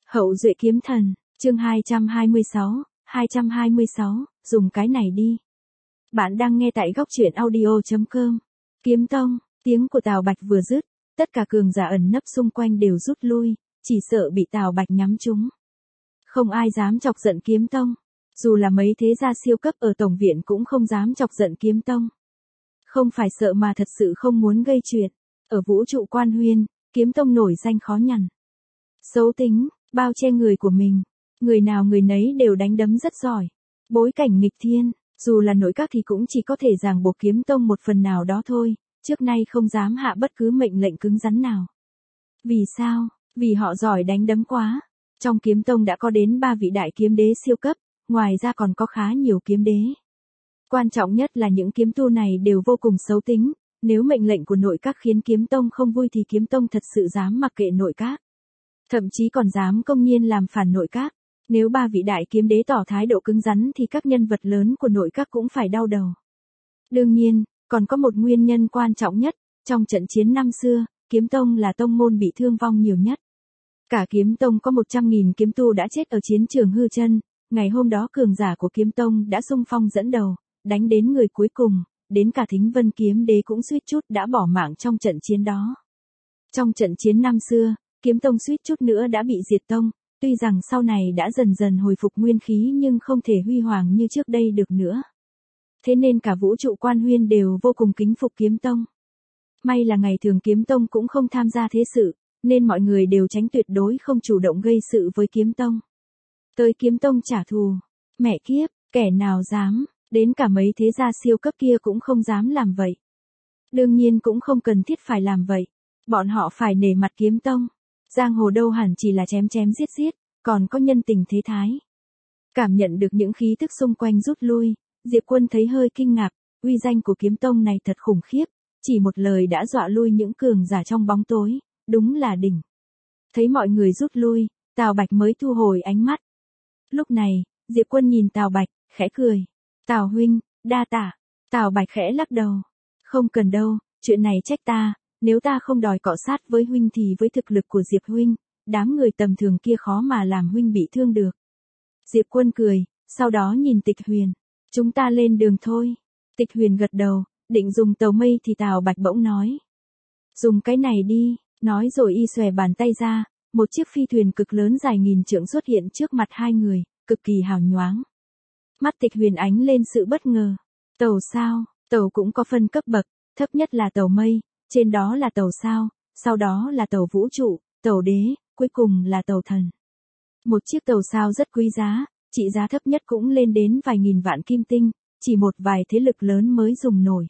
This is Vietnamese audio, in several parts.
Hậu duệ kiếm thần, chương 226, dùng cái này đi. Bạn đang nghe tại góc truyện audio.com. Kiếm tông, tiếng của Tào Bạch vừa dứt, tất cả cường giả ẩn nấp xung quanh đều rút lui, chỉ sợ bị Tào Bạch nhắm trúng. Không ai dám chọc giận kiếm tông, dù là mấy thế gia siêu cấp ở tổng viện cũng không dám chọc giận kiếm tông. Không phải sợ mà thật sự không muốn gây chuyện. Ở vũ trụ Quan Huyên, kiếm tông nổi danh khó nhằn. Xấu tính, bao che người của mình, người nào người nấy đều đánh đấm rất giỏi. Bối cảnh nghịch thiên, dù là nội các thì cũng chỉ có thể ràng buộc kiếm tông một phần nào đó thôi, trước nay không dám hạ bất cứ mệnh lệnh cứng rắn nào. Vì sao? Vì họ giỏi đánh đấm quá. Trong kiếm tông đã có đến 3 vị đại kiếm đế siêu cấp, ngoài ra còn có khá nhiều kiếm đế. Quan trọng nhất là những kiếm tu này đều vô cùng xấu tính, nếu mệnh lệnh của nội các khiến kiếm tông không vui thì kiếm tông thật sự dám mặc kệ nội các. Thậm chí còn dám công nhiên làm phản nội các. Nếu 3 vị đại kiếm đế tỏ thái độ cứng rắn thì các nhân vật lớn của nội các cũng phải đau đầu. Đương nhiên, còn có một nguyên nhân quan trọng nhất, trong trận chiến năm xưa, kiếm tông là tông môn bị thương vong nhiều nhất. Cả kiếm tông có 100.000 kiếm tu đã chết ở chiến trường hư chân, ngày hôm đó cường giả của kiếm tông đã xung phong dẫn đầu, đánh đến người cuối cùng, đến cả Thính Vân kiếm đế cũng suýt chút đã bỏ mạng trong trận chiến đó. Trong trận chiến năm xưa, kiếm tông suýt chút nữa đã bị diệt tông, tuy rằng sau này đã dần dần hồi phục nguyên khí nhưng không thể huy hoàng như trước đây được nữa. Thế nên cả vũ trụ Quan Huyên đều vô cùng kính phục kiếm tông. May là ngày thường kiếm tông cũng không tham gia thế sự, nên mọi người đều tránh tuyệt đối không chủ động gây sự với kiếm tông. Tới kiếm tông trả thù, mẹ kiếp, kẻ nào dám, đến cả mấy thế gia siêu cấp kia cũng không dám làm vậy. Đương nhiên cũng không cần thiết phải làm vậy, bọn họ phải nể mặt kiếm tông. Giang hồ đâu hẳn chỉ là chém chém giết giết, còn có nhân tình thế thái. Cảm nhận được những khí tức xung quanh rút lui, Diệp Quân thấy hơi kinh ngạc, uy danh của kiếm tông này thật khủng khiếp, chỉ một lời đã dọa lui những cường giả trong bóng tối, đúng là đỉnh. Thấy mọi người rút lui, Tào Bạch mới thu hồi ánh mắt. Lúc này, Diệp Quân nhìn Tào Bạch, khẽ cười. Tào huynh, đa tạ. Tào Bạch khẽ lắc đầu. Không cần đâu, chuyện này trách ta, nếu ta không đòi cọ sát với huynh thì với thực lực của Diệp huynh, đám người tầm thường kia khó mà làm huynh bị thương được. Diệp Quân cười, sau đó nhìn Tịch Huyền. Chúng ta lên đường thôi. Tịch Huyền gật đầu, định dùng tàu mây thì Tào Bạch bỗng nói. Dùng cái này đi, nói rồi y xòe bàn tay ra, một chiếc phi thuyền cực lớn dài nghìn trượng xuất hiện trước mặt hai người, cực kỳ hào nhoáng. Mắt Tịch Huyền ánh lên sự bất ngờ. Tàu sao? Tàu cũng có phân cấp bậc, thấp nhất là tàu mây, trên đó là tàu sao, sau đó là tàu vũ trụ, tàu đế, cuối cùng là tàu thần. Một chiếc tàu sao rất quý giá, trị giá thấp nhất cũng lên đến vài nghìn vạn kim tinh, chỉ một vài thế lực lớn mới dùng nổi.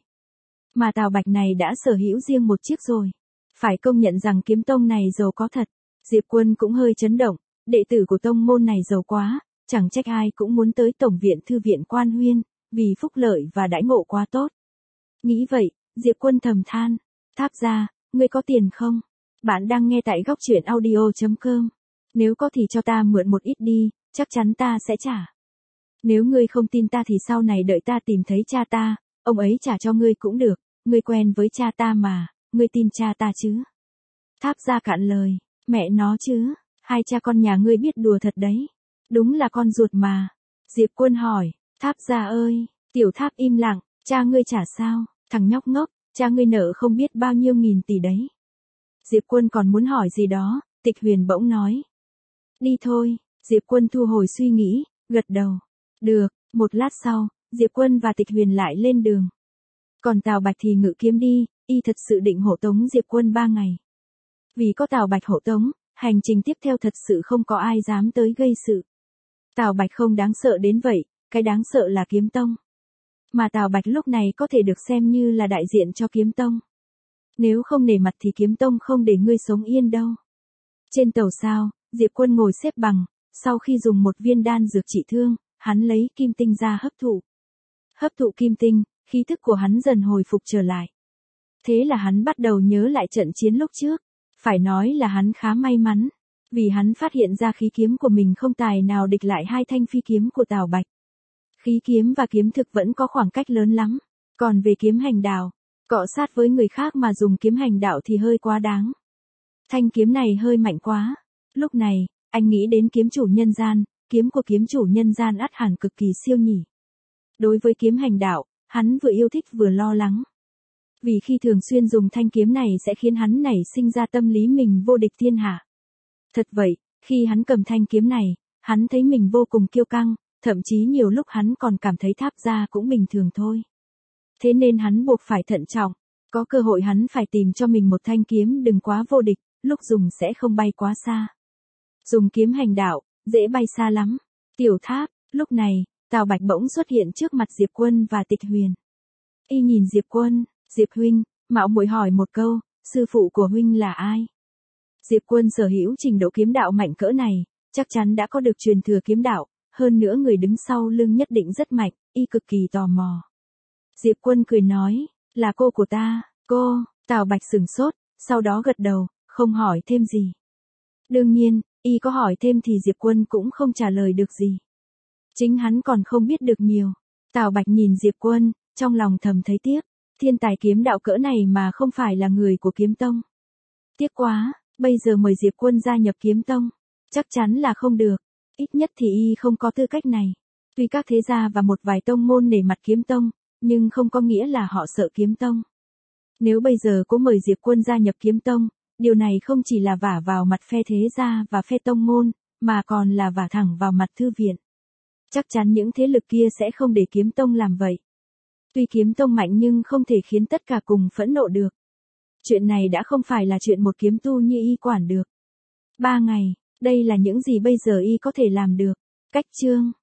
Mà Tào Bạch này đã sở hữu riêng một chiếc rồi. Phải công nhận rằng kiếm tông này giàu có thật. Diệp Quân cũng hơi chấn động, đệ tử của tông môn này giàu quá, chẳng trách ai cũng muốn tới tổng viện thư viện Quan Huyên, vì phúc lợi và đãi ngộ quá tốt. Nghĩ vậy, Diệp Quân thầm than, Tháp gia, ngươi có tiền không? Bạn đang nghe tại góc truyện audio.com. Nếu có thì cho ta mượn một ít đi, chắc chắn ta sẽ trả. Nếu ngươi không tin ta thì sau này đợi ta tìm thấy cha ta, ông ấy trả cho ngươi cũng được, ngươi quen với cha ta mà, ngươi tin cha ta chứ? Tháp gia cạn lời, mẹ nó chứ, hai cha con nhà ngươi biết đùa thật đấy. Đúng là con ruột mà. Diệp Quân hỏi, Tháp gia ơi, Tiểu Tháp im lặng, cha ngươi trả sao, thằng nhóc ngốc, cha ngươi nợ không biết bao nhiêu nghìn tỷ đấy. Diệp Quân còn muốn hỏi gì đó, Tịch Huyền bỗng nói. Đi thôi, Diệp Quân thu hồi suy nghĩ, gật đầu. Được, một lát sau, Diệp Quân và Tịch Huyền lại lên đường. Còn Tào Bạch thì ngự kiếm đi, y thật sự định hộ tống Diệp Quân 3 ngày. Vì có Tào Bạch hộ tống, hành trình tiếp theo thật sự không có ai dám tới gây sự. Tào Bạch không đáng sợ đến vậy, cái đáng sợ là kiếm tông. Mà Tào Bạch lúc này có thể được xem như là đại diện cho kiếm tông. Nếu không nể mặt thì kiếm tông không để ngươi sống yên đâu. Trên tàu sao, Diệp Quân ngồi xếp bằng, sau khi dùng một viên đan dược trị thương, hắn lấy kim tinh ra hấp thụ. Hấp thụ kim tinh, khí thức của hắn dần hồi phục trở lại. Thế là hắn bắt đầu nhớ lại trận chiến lúc trước. Phải nói là hắn khá may mắn, vì hắn phát hiện ra khí kiếm của mình không tài nào địch lại hai thanh phi kiếm của Tào Bạch. Khí kiếm và kiếm thực vẫn có khoảng cách lớn lắm. Còn về kiếm hành đạo, cọ sát với người khác mà dùng kiếm hành đạo thì hơi quá đáng. Thanh kiếm này hơi mạnh quá. Lúc này, Anh nghĩ đến kiếm chủ nhân gian, kiếm của kiếm chủ nhân gian ắt hẳn cực kỳ siêu nhỉ. Đối với kiếm hành đạo, hắn vừa yêu thích vừa lo lắng. Vì khi thường xuyên dùng thanh kiếm này sẽ khiến hắn nảy sinh ra tâm lý mình vô địch thiên hạ. Thật vậy, khi hắn cầm thanh kiếm này, hắn thấy mình vô cùng kiêu căng, thậm chí nhiều lúc hắn còn cảm thấy tháp ra cũng bình thường thôi. Thế nên hắn buộc phải thận trọng, có cơ hội hắn phải tìm cho mình một thanh kiếm đừng quá vô địch, lúc dùng sẽ không bay quá xa. Dùng kiếm hành đạo, dễ bay xa lắm. Tiểu Tháp, lúc này, Tào Bạch bỗng xuất hiện trước mặt Diệp Quân và Tịch Huyền. Y nhìn Diệp Quân, Diệp huynh, mạo muội hỏi một câu, sư phụ của huynh là ai? Diệp Quân sở hữu trình độ kiếm đạo mạnh cỡ này, chắc chắn đã có được truyền thừa kiếm đạo, hơn nữa người đứng sau lưng nhất định rất mạnh, y cực kỳ tò mò. Diệp Quân cười nói, là cô của ta, cô, Tào Bạch sửng sốt, sau đó gật đầu, không hỏi thêm gì. Đương nhiên, y có hỏi thêm thì Diệp Quân cũng không trả lời được gì. Chính hắn còn không biết được nhiều. Tào Bạch nhìn Diệp Quân, trong lòng thầm thấy tiếc, thiên tài kiếm đạo cỡ này mà không phải là người của kiếm tông. Tiếc quá, bây giờ mời Diệp Quân gia nhập kiếm tông, chắc chắn là không được, ít nhất thì y không có tư cách này. Tuy các thế gia và một vài tông môn nể mặt kiếm tông, nhưng không có nghĩa là họ sợ kiếm tông. Nếu bây giờ cố mời Diệp Quân gia nhập kiếm tông, điều này không chỉ là vả vào mặt phe thế gia và phe tông môn, mà còn là vả thẳng vào mặt thư viện. Chắc chắn những thế lực kia sẽ không để kiếm tông làm vậy. Tuy kiếm tông mạnh nhưng không thể khiến tất cả cùng phẫn nộ được. Chuyện này đã không phải là chuyện một kiếm tu như y quản được. 3 ngày, đây là những gì bây giờ y có thể làm được. Cách chương